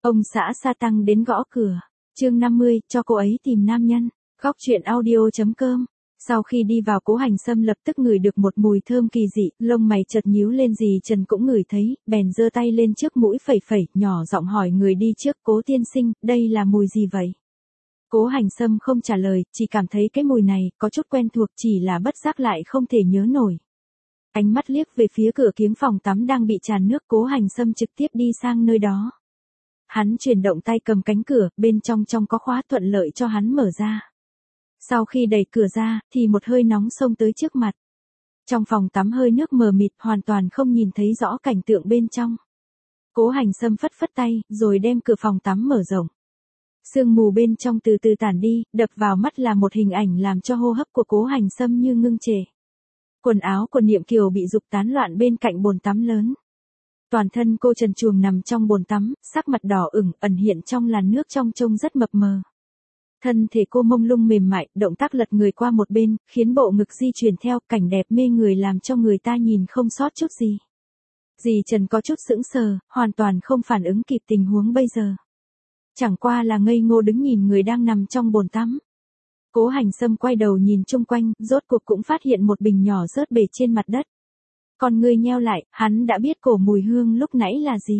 Ông xã sa tăng đến gõ cửa. Chương 50, cho cô ấy tìm nam nhân. Góc truyện audio.com. Sau khi đi vào, Cố Hành Sâm lập tức ngửi được một mùi thơm kỳ dị, lông mày chợt nhíu lên. Dì Trần cũng ngửi thấy, bèn giơ tay lên trước mũi phẩy phẩy, nhỏ giọng hỏi người đi trước: Cố tiên sinh, đây là mùi gì vậy? Cố Hành Sâm không trả lời, chỉ cảm thấy cái mùi này có chút quen thuộc, chỉ là bất giác lại không thể nhớ nổi. Ánh mắt liếc về phía cửa kiếng phòng tắm đang bị tràn nước, Cố Hành Sâm trực tiếp đi sang nơi đó. Hắn chuyển động tay cầm cánh cửa, bên trong có khóa, thuận lợi cho hắn mở ra. Sau khi đẩy cửa ra, thì một hơi nóng xông tới trước mặt. Trong phòng tắm hơi nước mờ mịt, hoàn toàn không nhìn thấy rõ cảnh tượng bên trong. Cố Hành Sâm phất phất tay, rồi đem cửa phòng tắm mở rộng. Sương mù bên trong từ từ tản đi, đập vào mắt là một hình ảnh làm cho hô hấp của Cố Hành Sâm như ngưng trệ. Quần áo của Niệm Kiều bị rục tán loạn bên cạnh bồn tắm lớn. Toàn thân cô trần truồng nằm trong bồn tắm, sắc mặt đỏ ửng, ẩn hiện trong làn nước trong trông rất mập mờ. Thân thể cô mông lung mềm mại, động tác lật người qua một bên, khiến bộ ngực di chuyển theo, cảnh đẹp mê người làm cho người ta nhìn không sót chút gì. Dì Trần có chút sững sờ, hoàn toàn không phản ứng kịp tình huống bây giờ. Chẳng qua là ngây ngô đứng nhìn người đang nằm trong bồn tắm. Cố Hành Sâm quay đầu nhìn chung quanh, rốt cuộc cũng phát hiện một bình nhỏ rớt bể trên mặt đất. Con ngươi nheo lại, hắn đã biết cổ mùi hương lúc nãy là gì.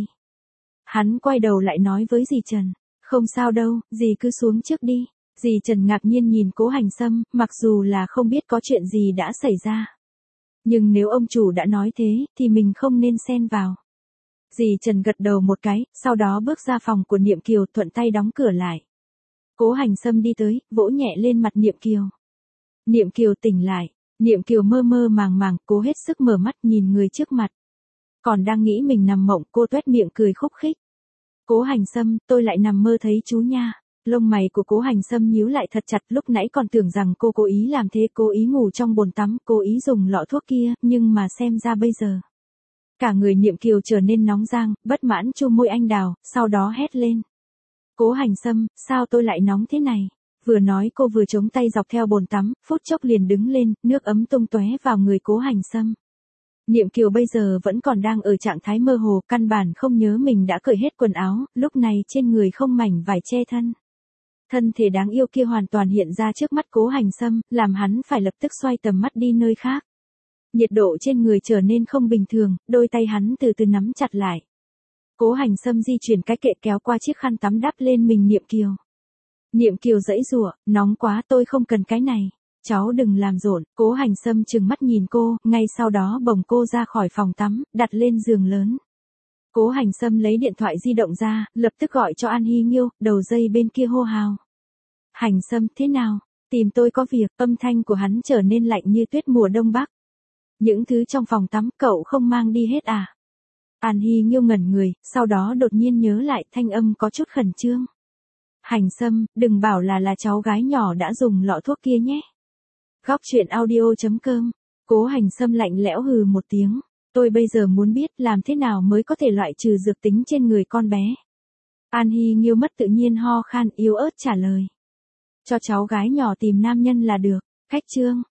Hắn quay đầu lại nói với dì Trần: Không sao đâu, dì cứ xuống trước đi. Dì Trần ngạc nhiên nhìn Cố Hành Sâm, mặc dù là không biết có chuyện gì đã xảy ra. Nhưng nếu ông chủ đã nói thế, thì mình không nên xen vào. Dì Trần gật đầu một cái, sau đó bước ra phòng của Niệm Kiều, thuận tay đóng cửa lại. Cố Hành Sâm đi tới, vỗ nhẹ lên mặt Niệm Kiều. Niệm Kiều tỉnh lại. Niệm Kiều mơ mơ màng màng, cố hết sức mở mắt nhìn người trước mặt. Còn đang nghĩ mình nằm mộng, cô toét miệng cười khúc khích. Cố Hành Sâm, tôi lại nằm mơ thấy chú nha. Lông mày của Cố Hành Sâm nhíu lại thật chặt, lúc nãy còn tưởng rằng cô cố ý làm thế, cố ý ngủ trong bồn tắm, cố ý dùng lọ thuốc kia, nhưng mà xem ra bây giờ. Cả người Niệm Kiều trở nên nóng rang, bất mãn chu môi anh đào, sau đó hét lên. Cố Hành Sâm, sao tôi lại nóng thế này? Vừa nói cô vừa chống tay dọc theo bồn tắm, phút chốc liền đứng lên, nước ấm tung tóe vào người Cố Hành Sâm. Niệm Kiều bây giờ vẫn còn đang ở trạng thái mơ hồ, căn bản không nhớ mình đã cởi hết quần áo, lúc này trên người không mảnh vải che thân. Thân thể đáng yêu kia hoàn toàn hiện ra trước mắt Cố Hành Sâm, làm hắn phải lập tức xoay tầm mắt đi nơi khác. Nhiệt độ trên người trở nên không bình thường, đôi tay hắn từ từ nắm chặt lại. Cố Hành Sâm di chuyển cái kệ kéo qua chiếc khăn tắm đắp lên mình Niệm Kiều. Niệm Kiều giãy giụa, nóng quá, tôi không cần cái này. Cháu đừng làm rộn. Cố Hành Sâm trừng mắt nhìn cô, ngay sau đó bồng cô ra khỏi phòng tắm, đặt lên giường lớn. Cố Hành Sâm lấy điện thoại di động ra, lập tức gọi cho An Hy Nghiêu, đầu dây bên kia hô hào. Hành Sâm, thế nào? Tìm tôi có việc. Âm thanh của hắn trở nên lạnh như tuyết mùa đông bắc. Những thứ trong phòng tắm cậu không mang đi hết à? An Hy Nghiêu ngẩn người, sau đó đột nhiên nhớ lại, thanh âm có chút khẩn trương. Hành Sâm, đừng bảo là cháu gái nhỏ đã dùng lọ thuốc kia nhé. Góc truyện audio.com. Cố Hành Sâm lạnh lẽo hừ một tiếng. Tôi bây giờ muốn biết làm thế nào mới có thể loại trừ dược tính trên người con bé. An Hy Nghiêu mất tự nhiên ho khan yếu ớt trả lời. Cho cháu gái nhỏ tìm nam nhân là được. Khách trương.